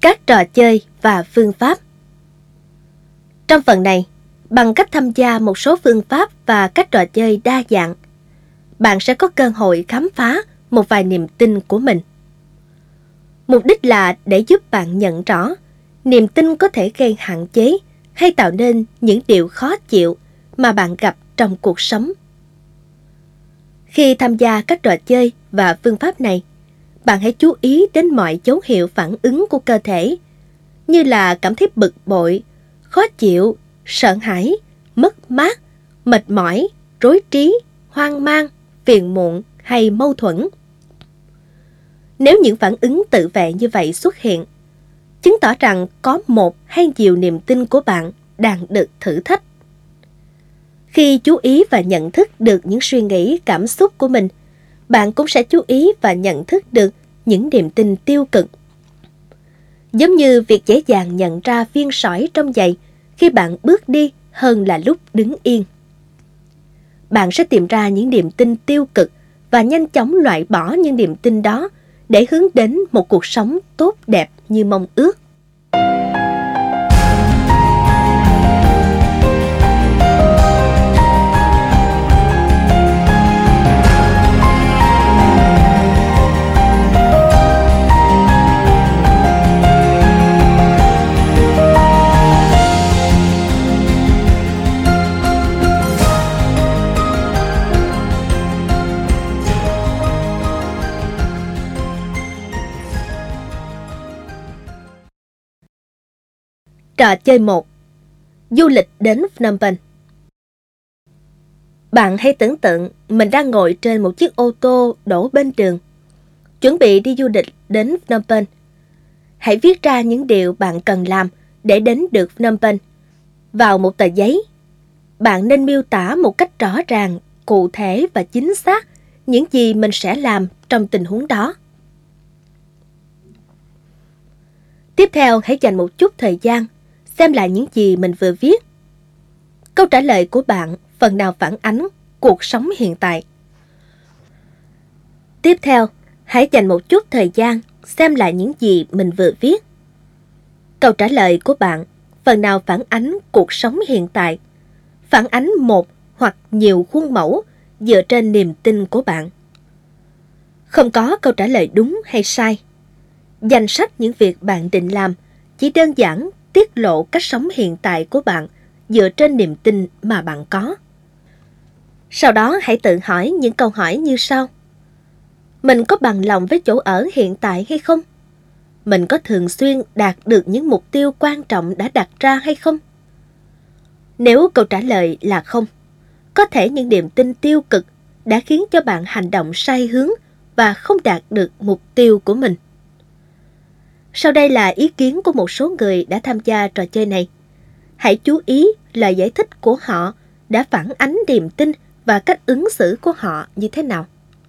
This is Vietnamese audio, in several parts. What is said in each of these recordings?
Các trò chơi và phương pháp. Trong phần này, bằng cách tham gia một số phương pháp và các trò chơi đa dạng, bạn sẽ có cơ hội khám phá một vài niềm tin của mình. Mục đích là để giúp bạn nhận rõ niềm tin có thể gây hạn chế hay tạo nên những điều khó chịu mà bạn gặp trong cuộc sống. Khi tham gia các trò chơi và phương pháp này, bạn hãy chú ý đến mọi dấu hiệu phản ứng của cơ thể, như là cảm thấy bực bội, khó chịu, sợ hãi, mất mát, mệt mỏi, rối trí, hoang mang, phiền muộn hay mâu thuẫn. Nếu những phản ứng tự vệ như vậy xuất hiện, chứng tỏ rằng có một hay nhiều niềm tin của bạn đang được thử thách. Khi chú ý và nhận thức được những suy nghĩ, cảm xúc của mình, bạn cũng sẽ chú ý và nhận thức được những niềm tin tiêu cực. Giống như việc dễ dàng nhận ra viên sỏi trong giày khi bạn bước đi hơn là lúc đứng yên. Bạn sẽ tìm ra những niềm tin tiêu cực và nhanh chóng loại bỏ những niềm tin đó để hướng đến một cuộc sống tốt đẹp như mong ước. Trò chơi 1. Du lịch đến Phnom Penh. Bạn hãy tưởng tượng mình đang ngồi trên một chiếc ô tô đổ bên đường, chuẩn bị đi du lịch đến Phnom Penh. Hãy viết ra những điều bạn cần làm để đến được Phnom Penh vào một tờ giấy. Bạn nên miêu tả một cách rõ ràng, cụ thể và chính xác những gì mình sẽ làm trong tình huống đó. Tiếp theo, hãy dành một chút thời gian xem lại những gì mình vừa viết. Câu trả lời của bạn phần nào phản ánh cuộc sống hiện tại. Tiếp theo, hãy dành một chút thời gian xem lại những gì mình vừa viết. Câu trả lời của bạn phần nào phản ánh cuộc sống hiện tại, phản ánh một hoặc nhiều khuôn mẫu dựa trên niềm tin của bạn. Không có câu trả lời đúng hay sai. Danh sách những việc bạn định làm chỉ đơn giản tiết lộ cách sống hiện tại của bạn dựa trên niềm tin mà bạn có. Sau đó hãy tự hỏi những câu hỏi như sau. Mình có bằng lòng với chỗ ở hiện tại hay không? Mình có thường xuyên đạt được những mục tiêu quan trọng đã đặt ra hay không? Nếu câu trả lời là không, có thể những niềm tin tiêu cực đã khiến cho bạn hành động sai hướng và không đạt được mục tiêu của mình. Sau đây là ý kiến của một số người đã tham gia trò chơi này. Hãy chú ý lời giải thích của họ đã phản ánh niềm tin và cách ứng xử của họ như thế nào.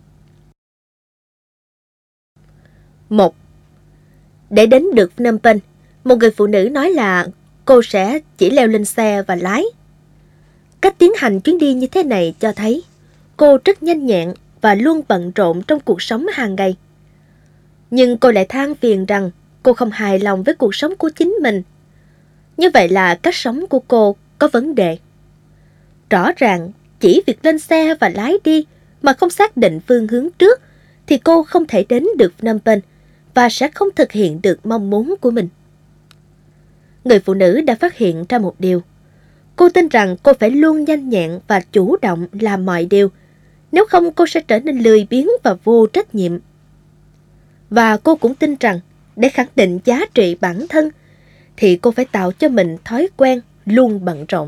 1. Để đến được Phnom Penh, một người phụ nữ nói là cô sẽ chỉ leo lên xe và lái. Cách tiến hành chuyến đi như thế này cho thấy cô rất nhanh nhẹn và luôn bận rộn trong cuộc sống hàng ngày. Nhưng cô lại than phiền rằng cô không hài lòng với cuộc sống của chính mình. Như vậy là cách sống của cô có vấn đề. Rõ ràng, chỉ việc lên xe và lái đi mà không xác định phương hướng trước thì cô không thể đến được Phnom Penh và sẽ không thực hiện được mong muốn của mình. Người phụ nữ đã phát hiện ra một điều. Cô tin rằng cô phải luôn nhanh nhẹn và chủ động làm mọi điều, nếu không cô sẽ trở nên lười biếng và vô trách nhiệm. Và cô cũng tin rằng để khẳng định giá trị bản thân thì cô phải tạo cho mình thói quen luôn bận rộn.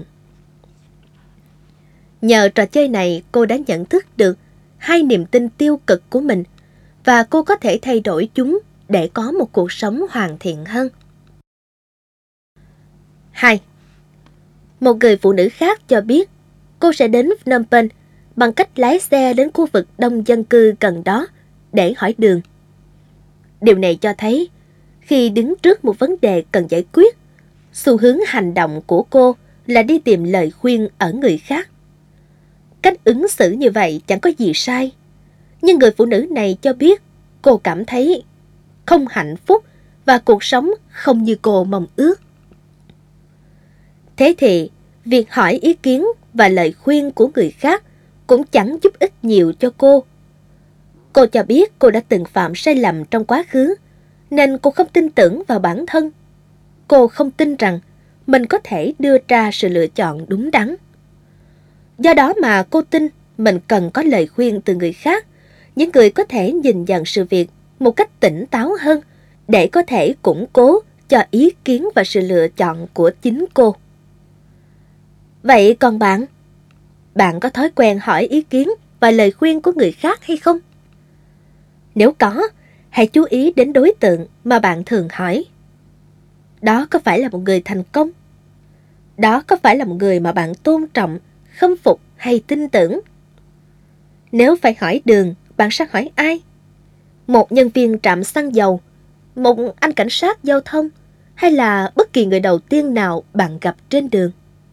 Nhờ trò chơi này, cô đã nhận thức được hai niềm tin tiêu cực của mình và cô có thể thay đổi chúng để có một cuộc sống hoàn thiện hơn. 2. Một người phụ nữ khác cho biết cô sẽ đến Phnom Penh bằng cách lái xe đến khu vực đông dân cư gần đó để hỏi đường. Điều này cho thấy khi đứng trước một vấn đề cần giải quyết, xu hướng hành động của cô là đi tìm lời khuyên ở người khác. Cách ứng xử như vậy chẳng có gì sai, nhưng người phụ nữ này cho biết cô cảm thấy không hạnh phúc và cuộc sống không như cô mong ước. Thế thì, việc hỏi ý kiến và lời khuyên của người khác cũng chẳng giúp ích nhiều cho cô. Cô cho biết cô đã từng phạm sai lầm trong quá khứ, nên cô không tin tưởng vào bản thân. Cô không tin rằng mình có thể đưa ra sự lựa chọn đúng đắn. Do đó mà cô tin mình cần có lời khuyên từ người khác, những người có thể nhìn nhận sự việc một cách tỉnh táo hơn để có thể củng cố cho ý kiến và sự lựa chọn của chính cô. Vậy còn bạn? Bạn có thói quen hỏi ý kiến và lời khuyên của người khác hay không? Nếu có, hãy chú ý đến đối tượng mà bạn thường hỏi. Đó có phải là một người thành công? Đó có phải là một người mà bạn tôn trọng, khâm phục hay tin tưởng? Nếu phải hỏi đường, bạn sẽ hỏi ai? Một nhân viên trạm xăng dầu, một anh cảnh sát giao thông, hay là bất kỳ người đầu tiên nào bạn gặp trên đường?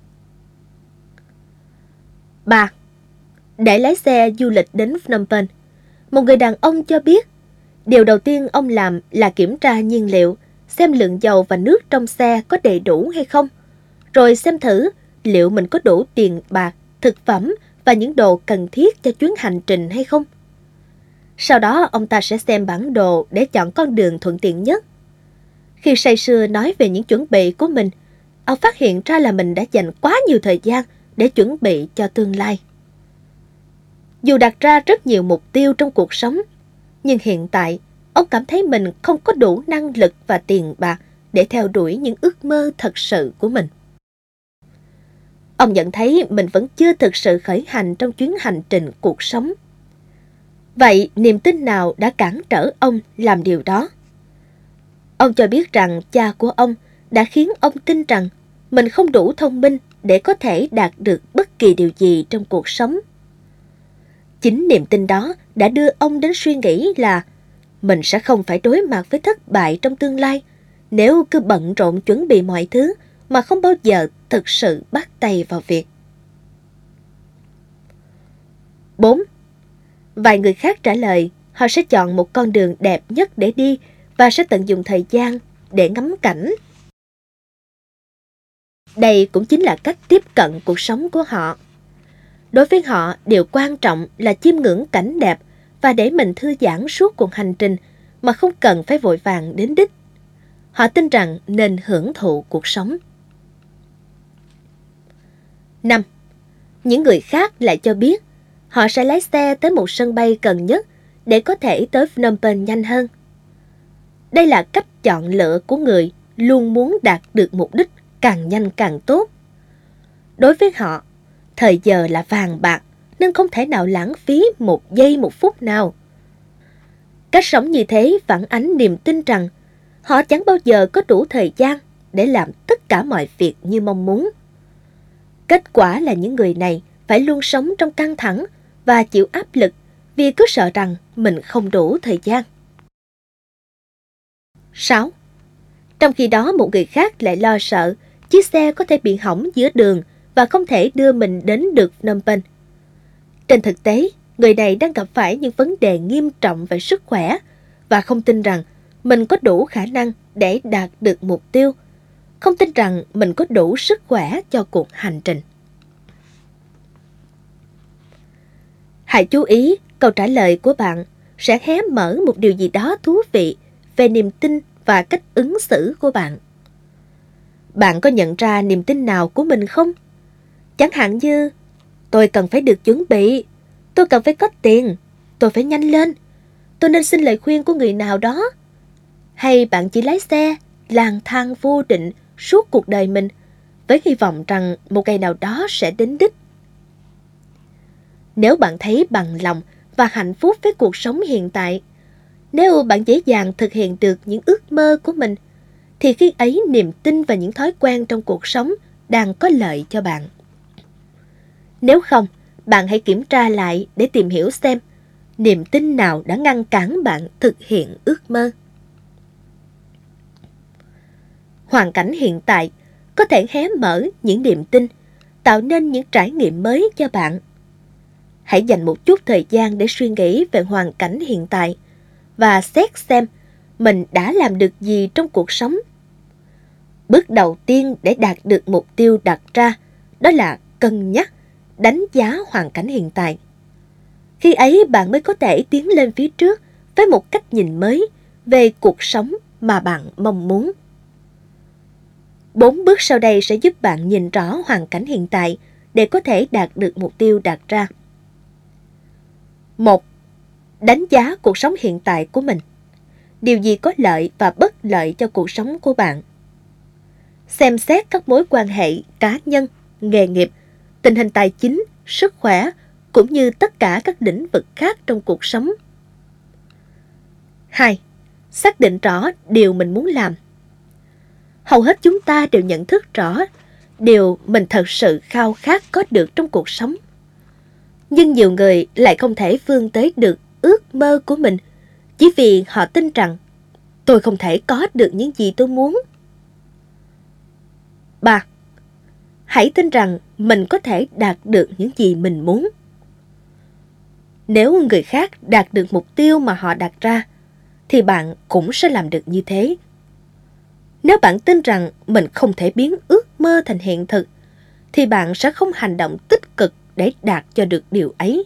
3. Để lái xe du lịch đến Phnom Penh, một người đàn ông cho biết điều đầu tiên ông làm là kiểm tra nhiên liệu, xem lượng dầu và nước trong xe có đầy đủ hay không, rồi xem thử liệu mình có đủ tiền bạc, thực phẩm và những đồ cần thiết cho chuyến hành trình hay không. Sau đó ông ta sẽ xem bản đồ để chọn con đường thuận tiện nhất. Khi say sưa nói về những chuẩn bị của mình, ông phát hiện ra là mình đã dành quá nhiều thời gian để chuẩn bị cho tương lai. Dù đặt ra rất nhiều mục tiêu trong cuộc sống, nhưng hiện tại ông cảm thấy mình không có đủ năng lực và tiền bạc để theo đuổi những ước mơ thật sự của mình. Ông nhận thấy mình vẫn chưa thực sự khởi hành trong chuyến hành trình cuộc sống. Vậy niềm tin nào đã cản trở ông làm điều đó? Ông cho biết rằng cha của ông đã khiến ông tin rằng mình không đủ thông minh để có thể đạt được bất kỳ điều gì trong cuộc sống. Chính niềm tin đó đã đưa ông đến suy nghĩ là mình sẽ không phải đối mặt với thất bại trong tương lai nếu cứ bận rộn chuẩn bị mọi thứ mà không bao giờ thực sự bắt tay vào việc. 4. Vài người khác trả lời họ sẽ chọn một con đường đẹp nhất để đi và sẽ tận dụng thời gian để ngắm cảnh. Đây cũng chính là cách tiếp cận cuộc sống của họ. Đối với họ, điều quan trọng là chiêm ngưỡng cảnh đẹp và để mình thư giãn suốt cuộc hành trình mà không cần phải vội vàng đến đích. Họ tin rằng nên hưởng thụ cuộc sống. 5. Những người khác lại cho biết họ sẽ lái xe tới một sân bay gần nhất để có thể tới Phnom Penh nhanh hơn. Đây là cách chọn lựa của người luôn muốn đạt được mục đích càng nhanh càng tốt. Đối với họ, thời giờ là vàng bạc nên không thể nào lãng phí một giây một phút nào. Cách sống như thế phản ánh niềm tin rằng họ chẳng bao giờ có đủ thời gian để làm tất cả mọi việc như mong muốn. Kết quả là những người này phải luôn sống trong căng thẳng và chịu áp lực vì cứ sợ rằng mình không đủ thời gian. 6. Trong khi đó một người khác lại lo sợ chiếc xe có thể bị hỏng giữa đường và không thể đưa mình đến được Phnom Penh. Trên thực tế, người này đang gặp phải những vấn đề nghiêm trọng về sức khỏe và không tin rằng mình có đủ khả năng để đạt được mục tiêu, không tin rằng mình có đủ sức khỏe cho cuộc hành trình. Hãy chú ý, câu trả lời của bạn sẽ hé mở một điều gì đó thú vị về niềm tin và cách ứng xử của bạn. Bạn có nhận ra niềm tin nào của mình không? Chẳng hạn như, tôi cần phải được chuẩn bị, tôi cần phải có tiền, tôi phải nhanh lên, tôi nên xin lời khuyên của người nào đó. Hay bạn chỉ lái xe, lang thang vô định suốt cuộc đời mình với hy vọng rằng một ngày nào đó sẽ đến đích. Nếu bạn thấy bằng lòng và hạnh phúc với cuộc sống hiện tại, nếu bạn dễ dàng thực hiện được những ước mơ của mình, thì khi ấy niềm tin và những thói quen trong cuộc sống đang có lợi cho bạn. Nếu không, bạn hãy kiểm tra lại để tìm hiểu xem niềm tin nào đã ngăn cản bạn thực hiện ước mơ. Hoàn cảnh hiện tại có thể hé mở những niềm tin, tạo nên những trải nghiệm mới cho bạn. Hãy dành một chút thời gian để suy nghĩ về hoàn cảnh hiện tại và xét xem mình đã làm được gì trong cuộc sống. Bước đầu tiên để đạt được mục tiêu đặt ra đó là cân nhắc, đánh giá hoàn cảnh hiện tại. Khi ấy bạn mới có thể tiến lên phía trước với một cách nhìn mới về cuộc sống mà bạn mong muốn. 4 bước sau đây sẽ giúp bạn nhìn rõ hoàn cảnh hiện tại để có thể đạt được mục tiêu đặt ra. 1. Đánh giá cuộc sống hiện tại của mình. Điều gì có lợi và bất lợi cho cuộc sống của bạn? Xem xét các mối quan hệ cá nhân, nghề nghiệp, tình hình tài chính, sức khỏe, cũng như tất cả các lĩnh vực khác trong cuộc sống. 2. Xác định rõ điều mình muốn làm. Hầu hết chúng ta đều nhận thức rõ điều mình thật sự khao khát có được trong cuộc sống. Nhưng nhiều người lại không thể vươn tới được ước mơ của mình chỉ vì họ tin rằng tôi không thể có được những gì tôi muốn. 3. Hãy tin rằng mình có thể đạt được những gì mình muốn. Nếu người khác đạt được mục tiêu mà họ đặt ra, thì bạn cũng sẽ làm được như thế. Nếu bạn tin rằng mình không thể biến ước mơ thành hiện thực, thì bạn sẽ không hành động tích cực để đạt cho được điều ấy.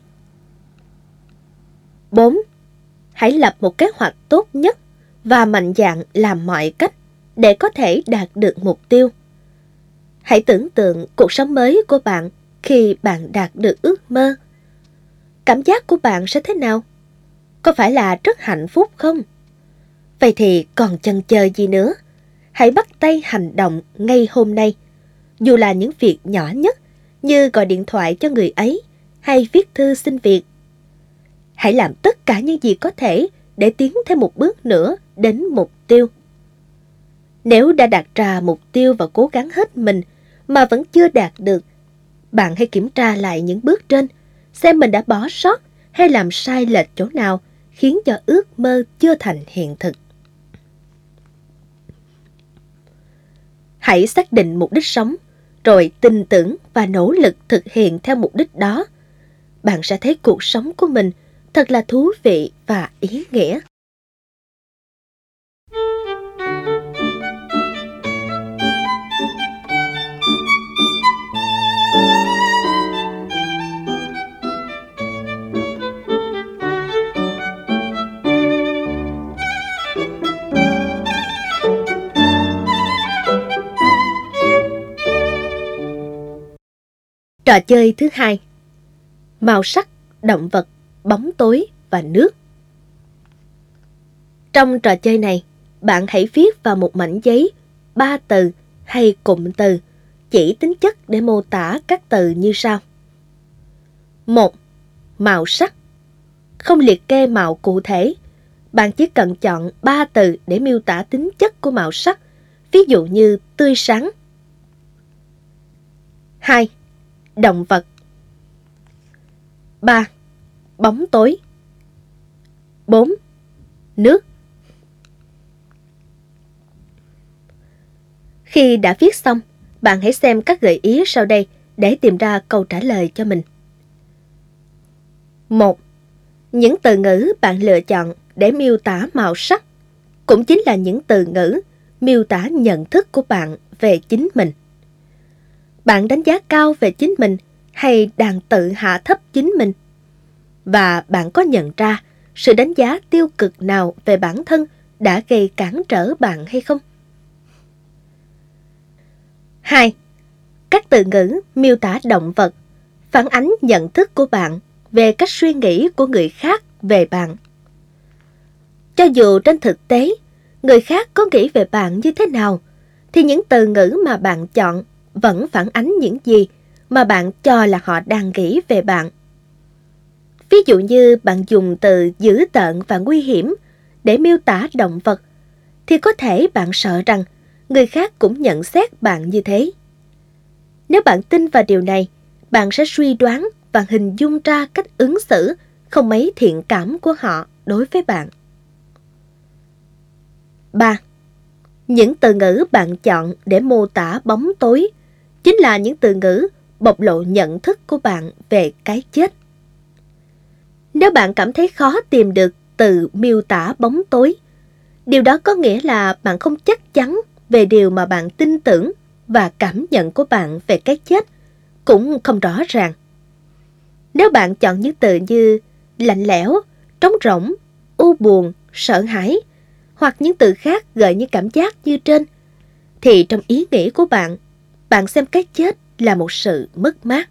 4. Hãy lập một kế hoạch tốt nhất và mạnh dạn làm mọi cách để có thể đạt được mục tiêu. Hãy tưởng tượng cuộc sống mới của bạn khi bạn đạt được ước mơ. Cảm giác của bạn sẽ thế nào? Có phải là rất hạnh phúc không? Vậy thì còn chần chờ gì nữa? Hãy bắt tay hành động ngay hôm nay. Dù là những việc nhỏ nhất như gọi điện thoại cho người ấy hay viết thư xin việc. Hãy làm tất cả những gì có thể để tiến thêm một bước nữa đến mục tiêu. Nếu đã đặt ra mục tiêu và cố gắng hết mình mà vẫn chưa đạt được, bạn hãy kiểm tra lại những bước trên, xem mình đã bỏ sót hay làm sai lệch chỗ nào khiến cho ước mơ chưa thành hiện thực. Hãy xác định mục đích sống, rồi tin tưởng và nỗ lực thực hiện theo mục đích đó. Bạn sẽ thấy cuộc sống của mình thật là thú vị và ý nghĩa. Trò chơi thứ 2. Màu sắc, động vật, bóng tối và nước. Trong trò chơi này, bạn hãy viết vào một mảnh giấy 3 từ hay cụm từ chỉ tính chất để mô tả các từ như sau. 1. Màu sắc. Không liệt kê màu cụ thể. Bạn chỉ cần chọn 3 từ để miêu tả tính chất của màu sắc, ví dụ như tươi sáng. 2. Động vật. 3. Bóng tối. 4. Nước. Khi đã viết xong, bạn hãy xem các gợi ý sau đây để tìm ra câu trả lời cho mình. 1. Những từ ngữ bạn lựa chọn để miêu tả màu sắc cũng chính là những từ ngữ miêu tả nhận thức của bạn về chính mình. Bạn đánh giá cao về chính mình hay đang tự hạ thấp chính mình? Và bạn có nhận ra sự đánh giá tiêu cực nào về bản thân đã gây cản trở bạn hay không? 2. Các từ ngữ miêu tả động vật phản ánh nhận thức của bạn về cách suy nghĩ của người khác về bạn. Cho dù trên thực tế, người khác có nghĩ về bạn như thế nào, thì những từ ngữ mà bạn chọn vẫn phản ánh những gì mà bạn cho là họ đang nghĩ về bạn. Ví dụ như bạn dùng từ dữ tợn và nguy hiểm để miêu tả động vật, thì có thể bạn sợ rằng người khác cũng nhận xét bạn như thế. Nếu bạn tin vào điều này, bạn sẽ suy đoán và hình dung ra cách ứng xử không mấy thiện cảm của họ đối với bạn. 3. Những từ ngữ bạn chọn để mô tả bóng tối chính là những từ ngữ bộc lộ nhận thức của bạn về cái chết. Nếu bạn cảm thấy khó tìm được từ miêu tả bóng tối, Điều đó có nghĩa là bạn không chắc chắn về điều mà bạn tin tưởng và cảm nhận của bạn về cái chết cũng không rõ ràng. Nếu bạn chọn những từ như lạnh lẽo, trống rỗng, u buồn, sợ hãi hoặc những từ khác gợi những cảm giác như trên, thì trong ý nghĩ của bạn, bạn xem cái chết là một sự mất mát.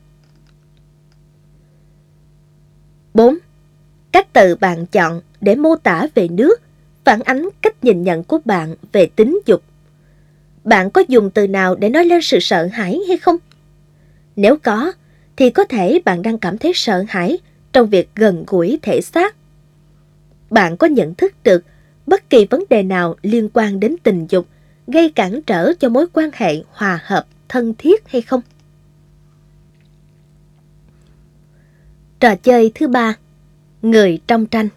4. Các từ bạn chọn để mô tả về nước phản ánh cách nhìn nhận của bạn về tính dục. Bạn có dùng từ nào để nói lên sự sợ hãi hay không? Nếu có, thì có thể bạn đang cảm thấy sợ hãi trong việc gần gũi thể xác. Bạn có nhận thức được bất kỳ vấn đề nào liên quan đến tình dục gây cản trở cho mối quan hệ hòa hợp, thân thiết hay không? Trò chơi thứ 3. Người trong tranh.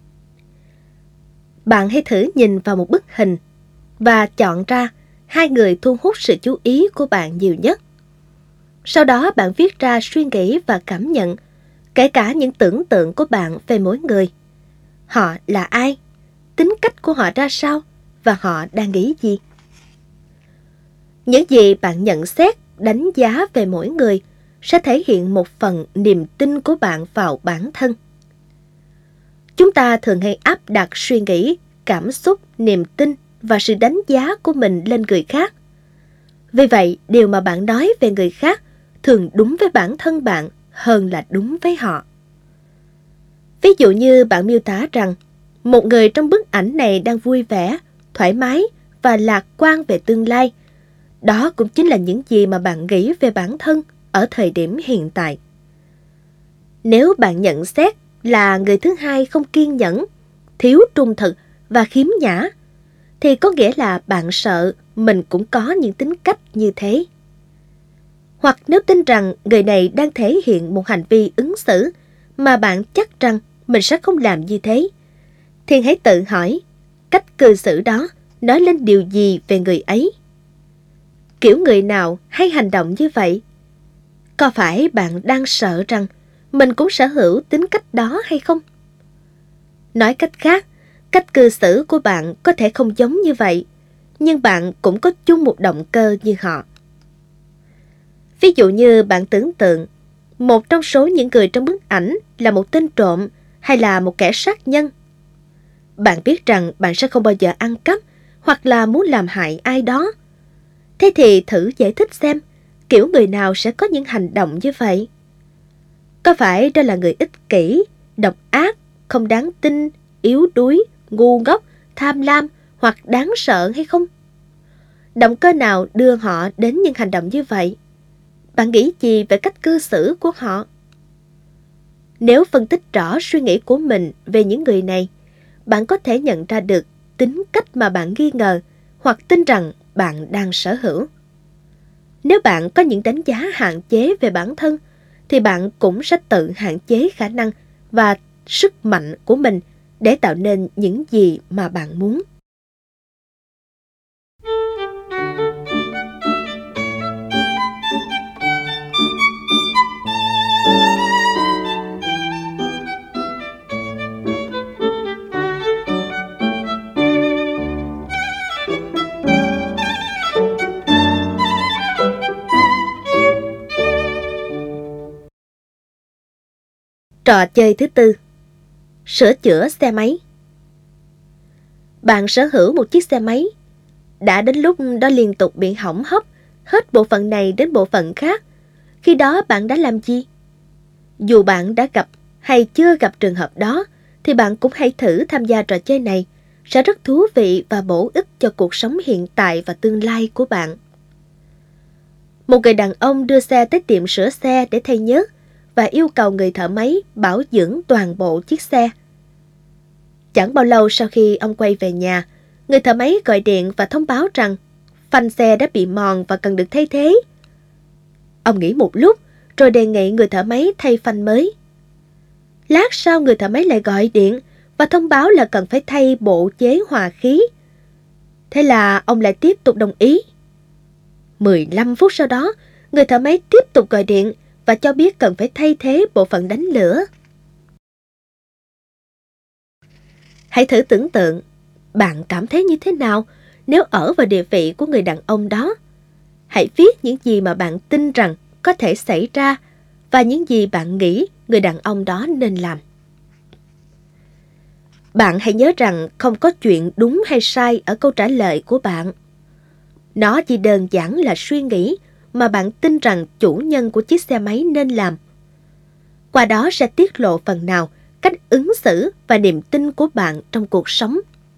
Bạn hãy thử nhìn vào một bức hình và chọn ra 2 người thu hút sự chú ý của bạn nhiều nhất. Sau đó bạn viết ra suy nghĩ và cảm nhận, kể cả những tưởng tượng của bạn về mỗi người. Họ là ai? Tính cách của họ ra sao? Và họ đang nghĩ gì? Những gì bạn nhận xét, đánh giá về mỗi người sẽ thể hiện một phần niềm tin của bạn vào bản thân. Chúng ta thường hay áp đặt suy nghĩ, cảm xúc, niềm tin và sự đánh giá của mình lên người khác. Vì vậy, điều mà bạn nói về người khác thường đúng với bản thân bạn hơn là đúng với họ. Ví dụ như bạn miêu tả rằng một người trong bức ảnh này đang vui vẻ, thoải mái và lạc quan về tương lai. Đó cũng chính là những gì mà bạn nghĩ về bản thân ở thời điểm hiện tại. Nếu bạn nhận xét là người thứ hai không kiên nhẫn, thiếu trung thực và khiếm nhã, thì có nghĩa là bạn sợ mình cũng có những tính cách như thế. Hoặc nếu tin rằng người này đang thể hiện một hành vi ứng xử mà bạn chắc rằng mình sẽ không làm như thế, thì hãy tự hỏi cách cư xử đó nói lên điều gì về người ấy. Kiểu người nào hay hành động như vậy? Có phải bạn đang sợ rằng mình cũng sở hữu tính cách đó hay không? Nói cách khác, cách cư xử của bạn có thể không giống như vậy, nhưng bạn cũng có chung một động cơ như họ. Ví dụ như bạn tưởng tượng, một trong số những người trong bức ảnh là một tên trộm hay là một kẻ sát nhân. Bạn biết rằng bạn sẽ không bao giờ ăn cắp hoặc là muốn làm hại ai đó. Thế thì thử giải thích xem, kiểu người nào sẽ có những hành động như vậy? Có phải đó là người ích kỷ, độc ác, không đáng tin, yếu đuối, ngu ngốc, tham lam hoặc đáng sợ hay không? Động cơ nào đưa họ đến những hành động như vậy? Bạn nghĩ gì về cách cư xử của họ? Nếu phân tích rõ suy nghĩ của mình về những người này, bạn có thể nhận ra được tính cách mà bạn nghi ngờ hoặc tin rằng bạn đang sở hữu. Nếu bạn có những đánh giá hạn chế về bản thân, thì bạn cũng sẽ tự hạn chế khả năng và sức mạnh của mình để tạo nên những gì mà bạn muốn. Trò chơi thứ 4. Sửa chữa xe máy. Bạn sở hữu một chiếc xe máy. Đã đến lúc đó liên tục bị hỏng hóc, hết bộ phận này đến bộ phận khác. Khi đó bạn đã làm gì? Dù bạn đã gặp hay chưa gặp trường hợp đó, thì bạn cũng hãy thử tham gia trò chơi này. Sẽ rất thú vị và bổ ích cho cuộc sống hiện tại và tương lai của bạn. Một người đàn ông đưa xe tới tiệm sửa xe để thay nhớt và yêu cầu người thợ máy bảo dưỡng toàn bộ chiếc xe. Chẳng bao lâu sau khi ông quay về nhà, người thợ máy gọi điện và thông báo rằng phanh xe đã bị mòn và cần được thay thế. Ông nghĩ một lúc rồi đề nghị người thợ máy thay phanh mới. Lát sau người thợ máy lại gọi điện và thông báo là cần phải thay bộ chế hòa khí. Thế là ông lại tiếp tục đồng ý. 15 phút sau đó, người thợ máy tiếp tục gọi điện và cho biết cần phải thay thế bộ phận đánh lửa. Hãy thử tưởng tượng, bạn cảm thấy như thế nào nếu ở vào địa vị của người đàn ông đó. Hãy viết những gì mà bạn tin rằng có thể xảy ra và những gì bạn nghĩ người đàn ông đó nên làm. Bạn hãy nhớ rằng không có chuyện đúng hay sai ở câu trả lời của bạn. Nó chỉ đơn giản là suy nghĩ mà bạn tin rằng chủ nhân của chiếc xe máy nên làm. Qua đó sẽ tiết lộ phần nào cách ứng xử và niềm tin của bạn trong cuộc sống.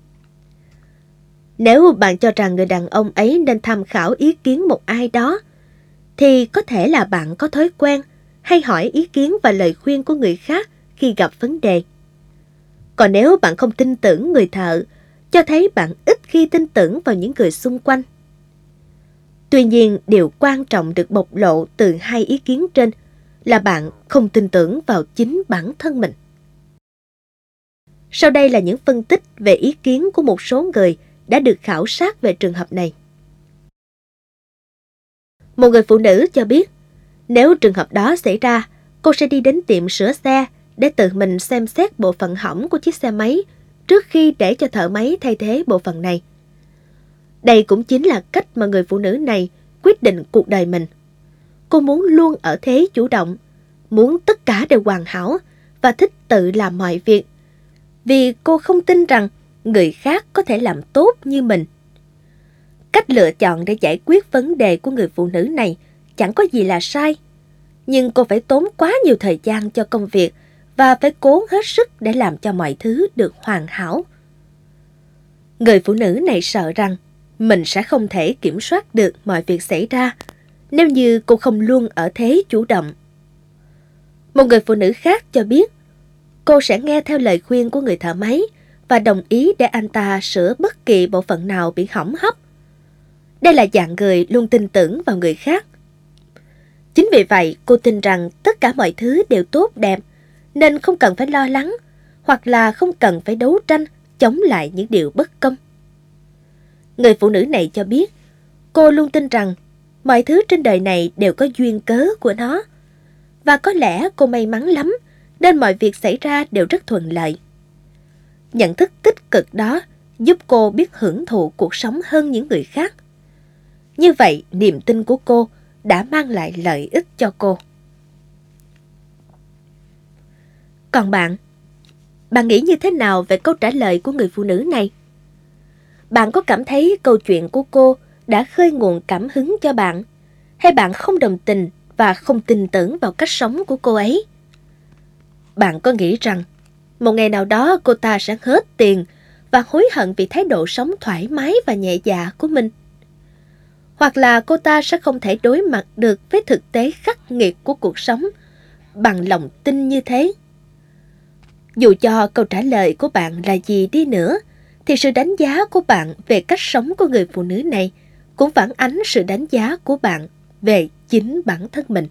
Nếu bạn cho rằng người đàn ông ấy nên tham khảo ý kiến một ai đó, thì có thể là bạn có thói quen hay hỏi ý kiến và lời khuyên của người khác khi gặp vấn đề. Còn nếu bạn không tin tưởng người thợ, cho thấy bạn ít khi tin tưởng vào những người xung quanh. Tuy nhiên, điều quan trọng được bộc lộ từ hai ý kiến trên là bạn không tin tưởng vào chính bản thân mình. Sau đây là những phân tích về ý kiến của một số người đã được khảo sát về trường hợp này. Một người phụ nữ cho biết, nếu trường hợp đó xảy ra, cô sẽ đi đến tiệm sửa xe để tự mình xem xét bộ phận hỏng của chiếc xe máy trước khi để cho thợ máy thay thế bộ phận này. Đây cũng chính là cách mà người phụ nữ này quyết định cuộc đời mình. Cô muốn luôn ở thế chủ động, muốn tất cả đều hoàn hảo và thích tự làm mọi việc, vì cô không tin rằng người khác có thể làm tốt như mình. Cách lựa chọn để giải quyết vấn đề của người phụ nữ này chẳng có gì là sai, nhưng cô phải tốn quá nhiều thời gian cho công việc và phải cố hết sức để làm cho mọi thứ được hoàn hảo. Người phụ nữ này sợ rằng mình sẽ không thể kiểm soát được mọi việc xảy ra nếu như cô không luôn ở thế chủ động. Một người phụ nữ khác cho biết, cô sẽ nghe theo lời khuyên của người thợ máy và đồng ý để anh ta sửa bất kỳ bộ phận nào bị hỏng hóc. Đây là dạng người luôn tin tưởng vào người khác. Chính vì vậy, cô tin rằng tất cả mọi thứ đều tốt đẹp, nên không cần phải lo lắng, hoặc là không cần phải đấu tranh chống lại những điều bất công. Người phụ nữ này cho biết, cô luôn tin rằng mọi thứ trên đời này đều có duyên cớ của nó, và có lẽ cô may mắn lắm, nên mọi việc xảy ra đều rất thuận lợi. Nhận thức tích cực đó giúp cô biết hưởng thụ cuộc sống hơn những người khác. Như vậy, niềm tin của cô đã mang lại lợi ích cho cô. Còn bạn nghĩ như thế nào về câu trả lời của người phụ nữ này? Bạn có cảm thấy câu chuyện của cô đã khơi nguồn cảm hứng cho bạn, hay bạn không đồng tình và không tin tưởng vào cách sống của cô ấy? Bạn có nghĩ rằng một ngày nào đó cô ta sẽ hết tiền và hối hận vì thái độ sống thoải mái và nhẹ dạ của mình? Hoặc là cô ta sẽ không thể đối mặt được với thực tế khắc nghiệt của cuộc sống bằng lòng tin như thế? Dù cho câu trả lời của bạn là gì đi nữa, thì sự đánh giá của bạn về cách sống của người phụ nữ này cũng phản ánh sự đánh giá của bạn về chính bản thân mình.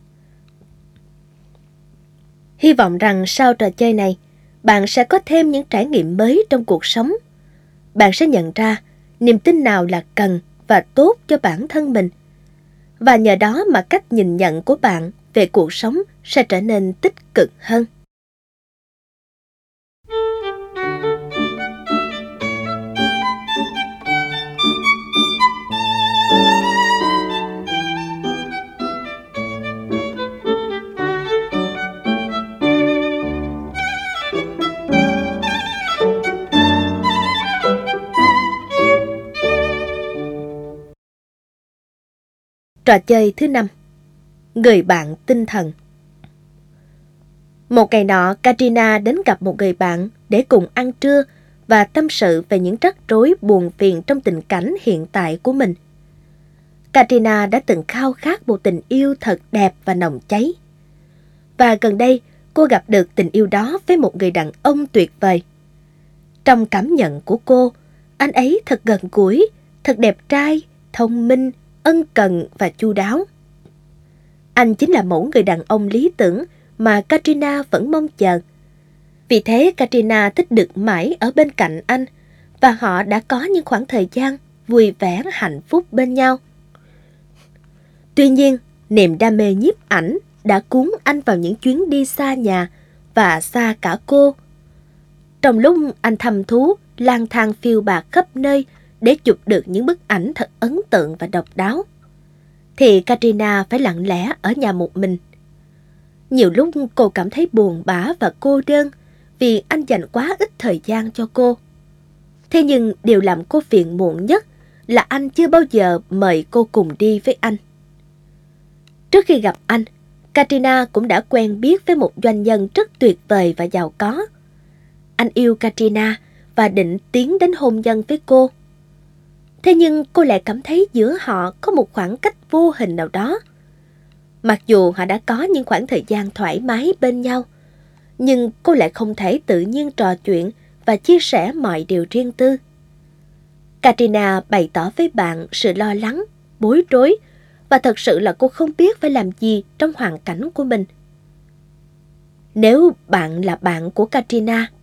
Hy vọng rằng sau trò chơi này, bạn sẽ có thêm những trải nghiệm mới trong cuộc sống. Bạn sẽ nhận ra niềm tin nào là cần và tốt cho bản thân mình. Và nhờ đó mà cách nhìn nhận của bạn về cuộc sống sẽ trở nên tích cực hơn. Trò chơi thứ 5. Người bạn tinh thần. Một ngày nọ, Katrina đến gặp một người bạn để cùng ăn trưa và tâm sự về những rắc rối buồn phiền trong tình cảnh hiện tại của mình. Katrina đã từng khao khát một tình yêu thật đẹp và nồng cháy. Và gần đây, cô gặp được tình yêu đó với một người đàn ông tuyệt vời. Trong cảm nhận của cô, anh ấy thật gần gũi, thật đẹp trai, thông minh, ân cần và chu đáo. Anh chính là mẫu người đàn ông lý tưởng mà Katrina vẫn mong chờ. Vì thế Katrina thích được mãi ở bên cạnh anh, và họ đã có những khoảng thời gian vui vẻ hạnh phúc bên nhau. Tuy nhiên, niềm đam mê nhiếp ảnh đã cuốn anh vào những chuyến đi xa nhà và xa cả cô. Trong lúc anh thăm thú lang thang phiêu bạt khắp nơi để chụp được những bức ảnh thật ấn tượng và độc đáo, thì Katrina phải lặng lẽ ở nhà một mình. Nhiều lúc cô cảm thấy buồn bã và cô đơn vì anh dành quá ít thời gian cho cô. Thế nhưng điều làm cô phiền muộn nhất là anh chưa bao giờ mời cô cùng đi với anh. Trước khi gặp anh, Katrina cũng đã quen biết với một doanh nhân rất tuyệt vời và giàu có. Anh yêu Katrina và định tiến đến hôn nhân với cô. Thế nhưng cô lại cảm thấy giữa họ có một khoảng cách vô hình nào đó. Mặc dù họ đã có những khoảng thời gian thoải mái bên nhau, nhưng cô lại không thể tự nhiên trò chuyện và chia sẻ mọi điều riêng tư. Katrina bày tỏ với bạn sự lo lắng, bối rối, và thật sự là cô không biết phải làm gì trong hoàn cảnh của mình. Nếu bạn là bạn của Katrina,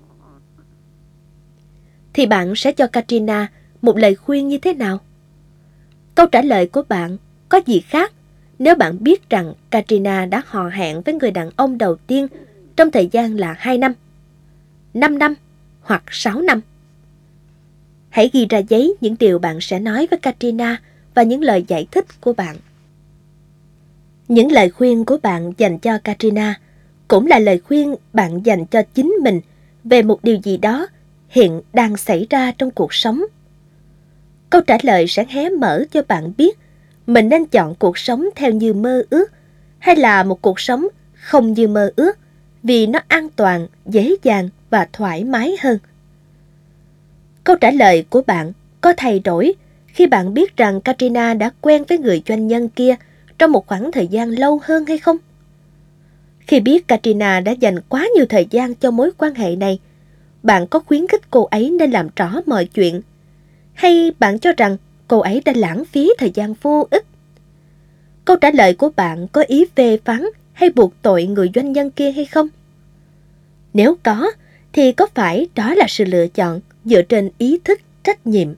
thì bạn sẽ cho Katrina một lời khuyên như thế nào? Câu trả lời của bạn có gì khác nếu bạn biết rằng Katrina đã hò hẹn với người đàn ông đầu tiên trong thời gian là 2 năm, 5 năm hoặc 6 năm? Hãy ghi ra giấy những điều bạn sẽ nói với Katrina và những lời giải thích của bạn. Những lời khuyên của bạn dành cho Katrina cũng là lời khuyên bạn dành cho chính mình về một điều gì đó hiện đang xảy ra trong cuộc sống. Câu trả lời sẽ hé mở cho bạn biết mình nên chọn cuộc sống theo như mơ ước hay là một cuộc sống không như mơ ước vì nó an toàn, dễ dàng và thoải mái hơn. Câu trả lời của bạn có thay đổi khi bạn biết rằng Katrina đã quen với người doanh nhân kia trong một khoảng thời gian lâu hơn hay không? Khi biết Katrina đã dành quá nhiều thời gian cho mối quan hệ này, bạn có khuyến khích cô ấy nên làm rõ mọi chuyện? Hay bạn cho rằng cô ấy đã lãng phí thời gian vô ích? Câu trả lời của bạn có ý phê phán hay buộc tội người doanh nhân kia hay không? Nếu có, thì có phải đó là sự lựa chọn dựa trên ý thức, trách nhiệm?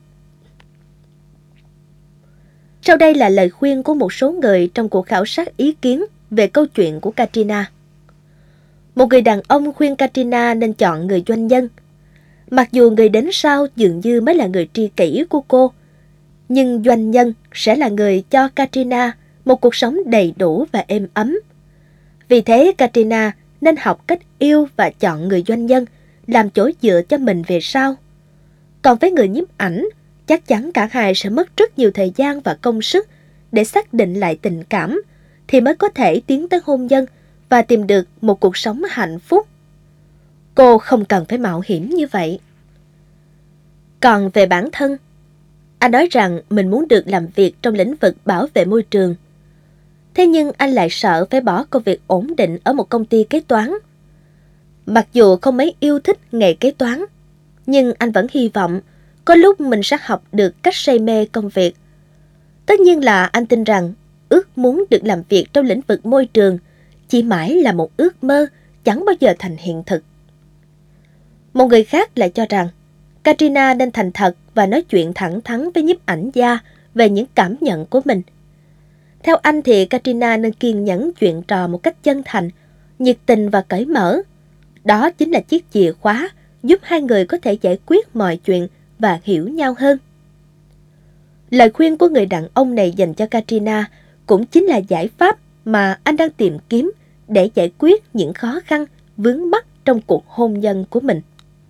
Sau đây là lời khuyên của một số người trong cuộc khảo sát ý kiến về câu chuyện của Katrina. Một người đàn ông khuyên Katrina nên chọn người doanh nhân. Mặc dù người đến sau dường như mới là người tri kỷ của cô, nhưng doanh nhân sẽ là người cho Katrina một cuộc sống đầy đủ và êm ấm. Vì thế Katrina nên học cách yêu và chọn người doanh nhân làm chỗ dựa cho mình về sau. Còn với người nhiếp ảnh, chắc chắn cả hai sẽ mất rất nhiều thời gian và công sức để xác định lại tình cảm, thì mới có thể tiến tới hôn nhân và tìm được một cuộc sống hạnh phúc. Cô không cần phải mạo hiểm như vậy. Còn về bản thân, anh nói rằng mình muốn được làm việc trong lĩnh vực bảo vệ môi trường. Thế nhưng anh lại sợ phải bỏ công việc ổn định ở một công ty kế toán. Mặc dù không mấy yêu thích nghề kế toán, nhưng anh vẫn hy vọng có lúc mình sẽ học được cách say mê công việc. Tất nhiên là anh tin rằng ước muốn được làm việc trong lĩnh vực môi trường chỉ mãi là một ước mơ, chẳng bao giờ thành hiện thực. Một người khác lại cho rằng Katrina nên thành thật và nói chuyện thẳng thắn với nhiếp ảnh gia về những cảm nhận của mình. Theo anh thì Katrina nên kiên nhẫn chuyện trò một cách chân thành, nhiệt tình và cởi mở. Đó chính là chiếc chìa khóa giúp hai người có thể giải quyết mọi chuyện và hiểu nhau hơn. Lời khuyên của người đàn ông này dành cho Katrina cũng chính là giải pháp mà anh đang tìm kiếm để giải quyết những khó khăn vướng mắc trong cuộc hôn nhân của mình.